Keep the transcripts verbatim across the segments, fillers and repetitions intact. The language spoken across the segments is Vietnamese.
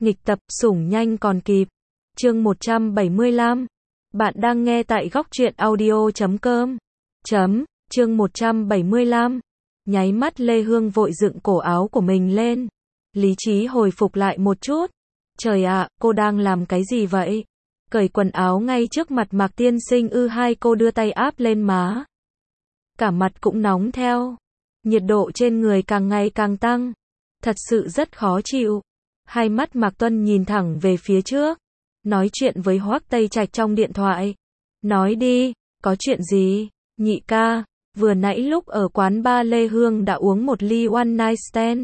Nghịch tập, sủng nhanh còn kịp. Chương một trăm bảy mươi lăm. Bạn đang nghe tại góc truyện audio chấm com. Chấm, chương một trăm bảy mươi lăm. Nháy mắt Lê Hương vội dựng cổ áo của mình lên. Lý trí hồi phục lại một chút. Trời ạ, cô đang làm cái gì vậy? Cởi quần áo ngay trước mặt Mạc Tiên Sinh ư? Hai cô đưa tay áp lên má. Cả mặt cũng nóng theo. Nhiệt độ trên người càng ngày càng tăng. Thật sự rất khó chịu. Hai mắt Mạc Tuân nhìn thẳng về phía trước. Nói chuyện với Hoắc Tây Trạch trong điện thoại. Nói đi, có chuyện gì? Nhị ca, vừa nãy lúc ở quán bar Lê Hương đã uống một ly One Night Stand.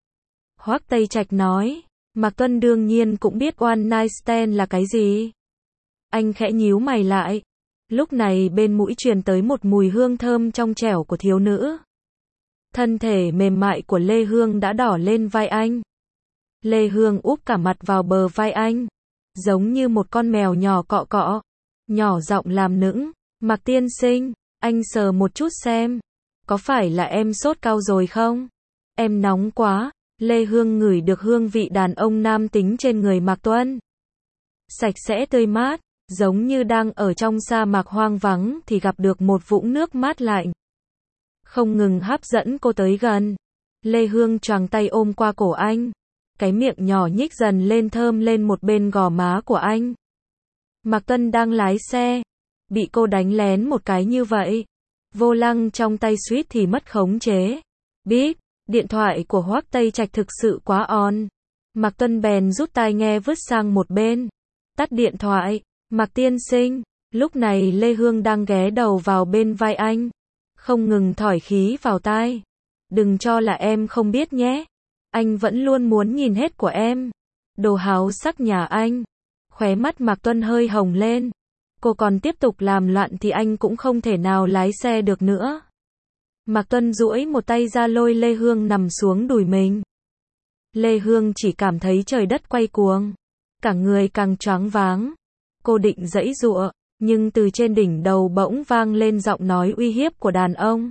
Hoắc Tây Trạch nói. Mạc Tuân đương nhiên cũng biết One Night Stand là cái gì. Anh khẽ nhíu mày lại. Lúc này bên mũi truyền tới một mùi hương thơm trong trẻo của thiếu nữ. Thân thể mềm mại của Lê Hương đã đỏ lên vai anh. Lê Hương úp cả mặt vào bờ vai anh. Giống như một con mèo nhỏ cọ cọ. Nhỏ giọng làm nũng. Mạc Tiên Sinh, anh sờ một chút xem. Có phải là em sốt cao rồi không? Em nóng quá. Lê Hương ngửi được hương vị đàn ông nam tính trên người Mạc Tuân. Sạch sẽ tươi mát. Giống như đang ở trong sa mạc hoang vắng thì gặp được một vũng nước mát lạnh. Không ngừng hấp dẫn cô tới gần. Lê Hương choàng tay ôm qua cổ anh. Cái miệng nhỏ nhích dần lên thơm lên một bên gò má của anh. Mạc Tuân đang lái xe. Bị cô đánh lén một cái như vậy. Vô lăng trong tay suýt thì mất khống chế. Bíp, điện thoại của Hoắc Tây Trạch thực sự quá on. Mạc Tuân bèn rút tai nghe vứt sang một bên. Tắt điện thoại. Mạc Tiên Sinh, lúc này Lê Hương đang ghé đầu vào bên vai anh. Không ngừng thổi khí vào tai. Đừng cho là em không biết nhé. Anh vẫn luôn muốn nhìn hết của em. Đồ háo sắc nhà anh. Khóe mắt Mạc Tuân hơi hồng lên. Cô còn tiếp tục làm loạn thì anh cũng không thể nào lái xe được nữa. Mạc Tuân duỗi một tay ra lôi Lê Hương nằm xuống đùi mình. Lê Hương chỉ cảm thấy trời đất quay cuồng. Cả người càng choáng váng. Cô định giãy giụa, nhưng từ trên đỉnh đầu bỗng vang lên giọng nói uy hiếp của đàn ông.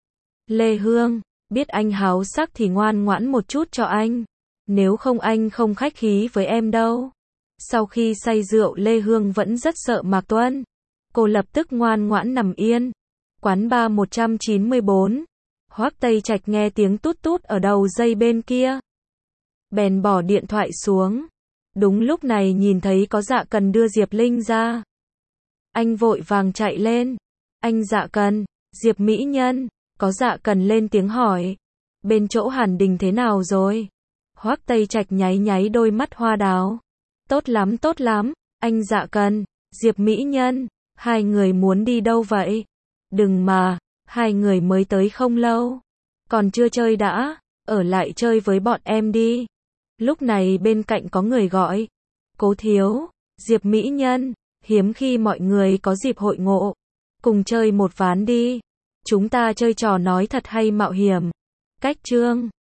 Lê Hương, biết anh háo sắc thì ngoan ngoãn một chút cho anh. Nếu không anh không khách khí với em đâu. Sau khi say rượu Lê Hương vẫn rất sợ Mạc Tuân. Cô lập tức ngoan ngoãn nằm yên. Quán bar một trăm chín mươi bốn. Hoắc Tây Trạch nghe tiếng tút tút ở đầu dây bên kia. Bèn bỏ điện thoại xuống. Đúng lúc này nhìn thấy có Dạ Cần đưa Diệp Linh ra. Anh vội vàng chạy lên. Anh Dạ Cần, Diệp mỹ nhân. Có Dạ Cần lên tiếng hỏi. Bên chỗ Hàn Đình thế nào rồi? Hoắc Tây Trạch nháy nháy đôi mắt hoa đào. Tốt lắm tốt lắm. Anh Dạ Cần, Diệp mỹ nhân. Hai người muốn đi đâu vậy? Đừng mà, hai người mới tới không lâu. Còn chưa chơi đã, ở lại chơi với bọn em đi. Lúc này bên cạnh có người gọi. Cố thiếu, Diệp mỹ nhân, hiếm khi mọi người có dịp hội ngộ. Cùng chơi một ván đi. Chúng ta chơi trò nói thật hay mạo hiểm. Cách chương